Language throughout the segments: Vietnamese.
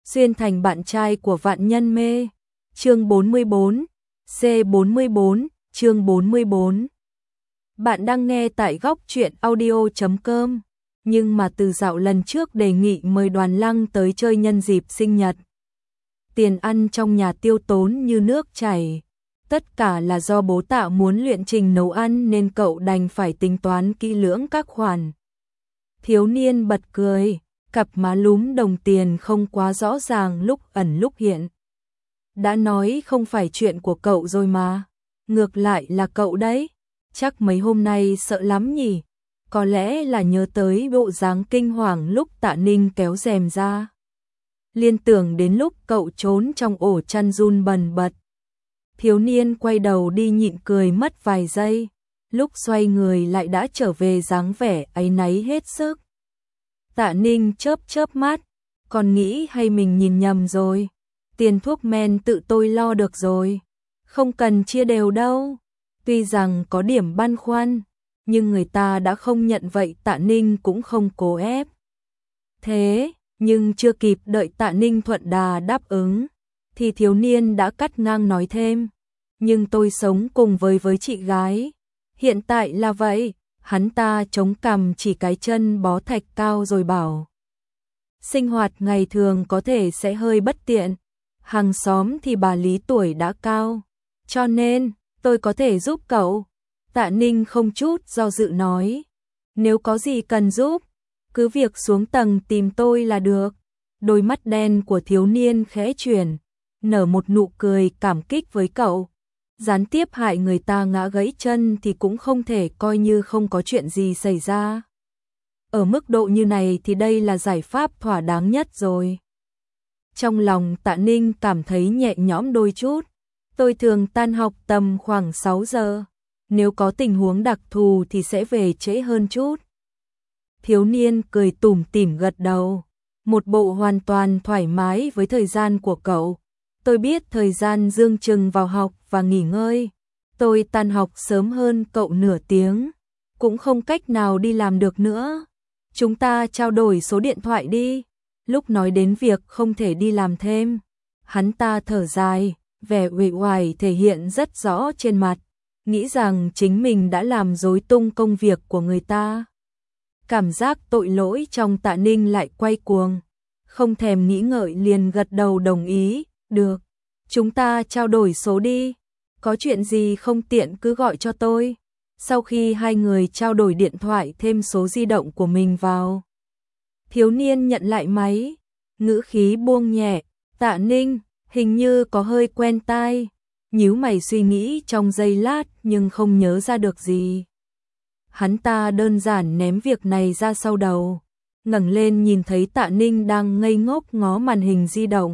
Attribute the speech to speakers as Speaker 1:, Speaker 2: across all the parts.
Speaker 1: xuyên thành bạn trai của vạn nhân mê. Chương 44, C44, chương 44. Bạn đang nghe tại góc truyện audio.com. Nhưng mà từ dạo lần trước đề nghị mời Đoàn Lăng tới chơi nhân dịp sinh nhật. Tiền ăn trong nhà tiêu tốn như nước chảy. Tất cả là do bố Tạ muốn luyện trình nấu ăn nên cậu đành phải tính toán kỹ lưỡng các khoản. Thiếu niên bật cười, cặp má lúm đồng tiền không quá rõ ràng lúc ẩn lúc hiện. Đã nói không phải chuyện của cậu rồi mà. Ngược lại là cậu đấy. Chắc mấy hôm nay sợ lắm nhỉ. Có lẽ là nhớ tới bộ dáng kinh hoàng lúc Tạ Ninh kéo rèm ra. Liên tưởng đến lúc cậu trốn trong ổ chăn run bần bật. Thiếu niên quay đầu đi nhịn cười mất vài giây. Lúc xoay người lại đã trở về dáng vẻ áy náy hết sức. Tạ Ninh chớp chớp mắt. Còn nghĩ hay mình nhìn nhầm rồi. Tiền thuốc men tự tôi lo được rồi. Không cần chia đều đâu. Tuy rằng có điểm băn khoăn, nhưng người ta đã không nhận vậy Tạ Ninh cũng không cố ép. Thế, nhưng chưa kịp đợi Tạ Ninh thuận đà đáp ứng, thì thiếu niên đã cắt ngang nói thêm. Nhưng tôi sống cùng với chị gái. Hiện tại là vậy, hắn ta chống cằm chỉ cái chân bó thạch cao rồi bảo. Sinh hoạt ngày thường có thể sẽ hơi bất tiện. Hàng xóm thì bà Lý tuổi đã cao. Cho nên, tôi có thể giúp cậu. Tạ Ninh không chút do dự nói. Nếu có gì cần giúp, cứ việc xuống tầng tìm tôi là được. Đôi mắt đen của thiếu niên khẽ chuyển, nở một nụ cười cảm kích với cậu. Gián tiếp hại người ta ngã gãy chân thì cũng không thể coi như không có chuyện gì xảy ra. Ở mức độ như này thì đây là giải pháp thỏa đáng nhất rồi. Trong lòng Tạ Ninh cảm thấy nhẹ nhõm đôi chút. Tôi thường tan học tầm khoảng 6 giờ. Nếu có tình huống đặc thù thì sẽ về trễ hơn chút. Thiếu niên cười tủm tỉm gật đầu. Một bộ hoàn toàn thoải mái với thời gian của cậu. Tôi biết thời gian dương chừng vào học và nghỉ ngơi. Tôi tan học sớm hơn cậu nửa tiếng. Cũng không cách nào đi làm được nữa. Chúng ta trao đổi số điện thoại đi. Lúc nói đến việc không thể đi làm thêm, hắn ta thở dài, vẻ uể oải thể hiện rất rõ trên mặt, nghĩ rằng chính mình đã làm rối tung công việc của người ta. Cảm giác tội lỗi trong Tạ Ninh lại quay cuồng, không thèm nghĩ ngợi liền gật đầu đồng ý, được, chúng ta trao đổi số đi, có chuyện gì không tiện cứ gọi cho tôi. Sau khi hai người trao đổi điện thoại thêm số di động của mình vào. Thiếu niên nhận lại máy, ngữ khí buông nhẹ, Tạ Ninh, hình như có hơi quen tai, nhíu mày suy nghĩ trong giây lát nhưng không nhớ ra được gì. Hắn ta đơn giản ném việc này ra sau đầu, ngẩng lên nhìn thấy Tạ Ninh đang ngây ngốc ngó màn hình di động.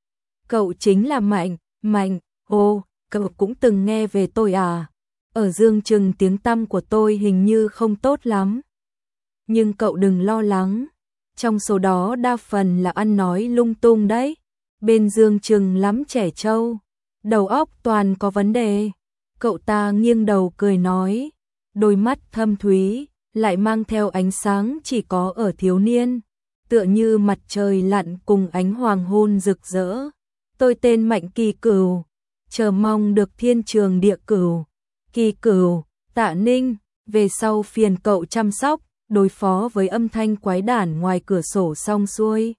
Speaker 1: Cậu chính là Mạnh, Mạnh, ô, cậu cũng từng nghe về tôi à? Ở Dương Trừng tiếng tăm của tôi hình như không tốt lắm. Nhưng cậu đừng lo lắng. Trong số đó đa phần là ăn nói lung tung đấy. Bên Dương Trừng lắm trẻ trâu. Đầu óc toàn có vấn đề. Cậu ta nghiêng đầu cười nói. Đôi mắt thâm thúy, lại mang theo ánh sáng chỉ có ở thiếu niên. Tựa như mặt trời lặn cùng ánh hoàng hôn rực rỡ. Tôi tên Mạnh Kỳ Cửu. Chờ mong được thiên trường địa cửu. Kỳ Cửu, Tạ Ninh, về sau phiền cậu chăm sóc, đối phó với âm thanh quái đản ngoài cửa sổ xong xuôi.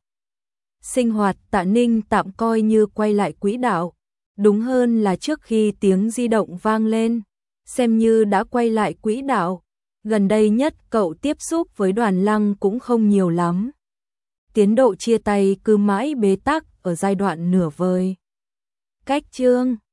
Speaker 1: Sinh hoạt Tạ Ninh tạm coi như quay lại quỹ đạo, đúng hơn là trước khi tiếng di động vang lên, xem như đã quay lại quỹ đạo. Gần đây nhất cậu tiếp xúc với Đoàn Lăng cũng không nhiều lắm. Tiến độ chia tay cứ mãi bế tắc ở giai đoạn nửa vời. Cách chương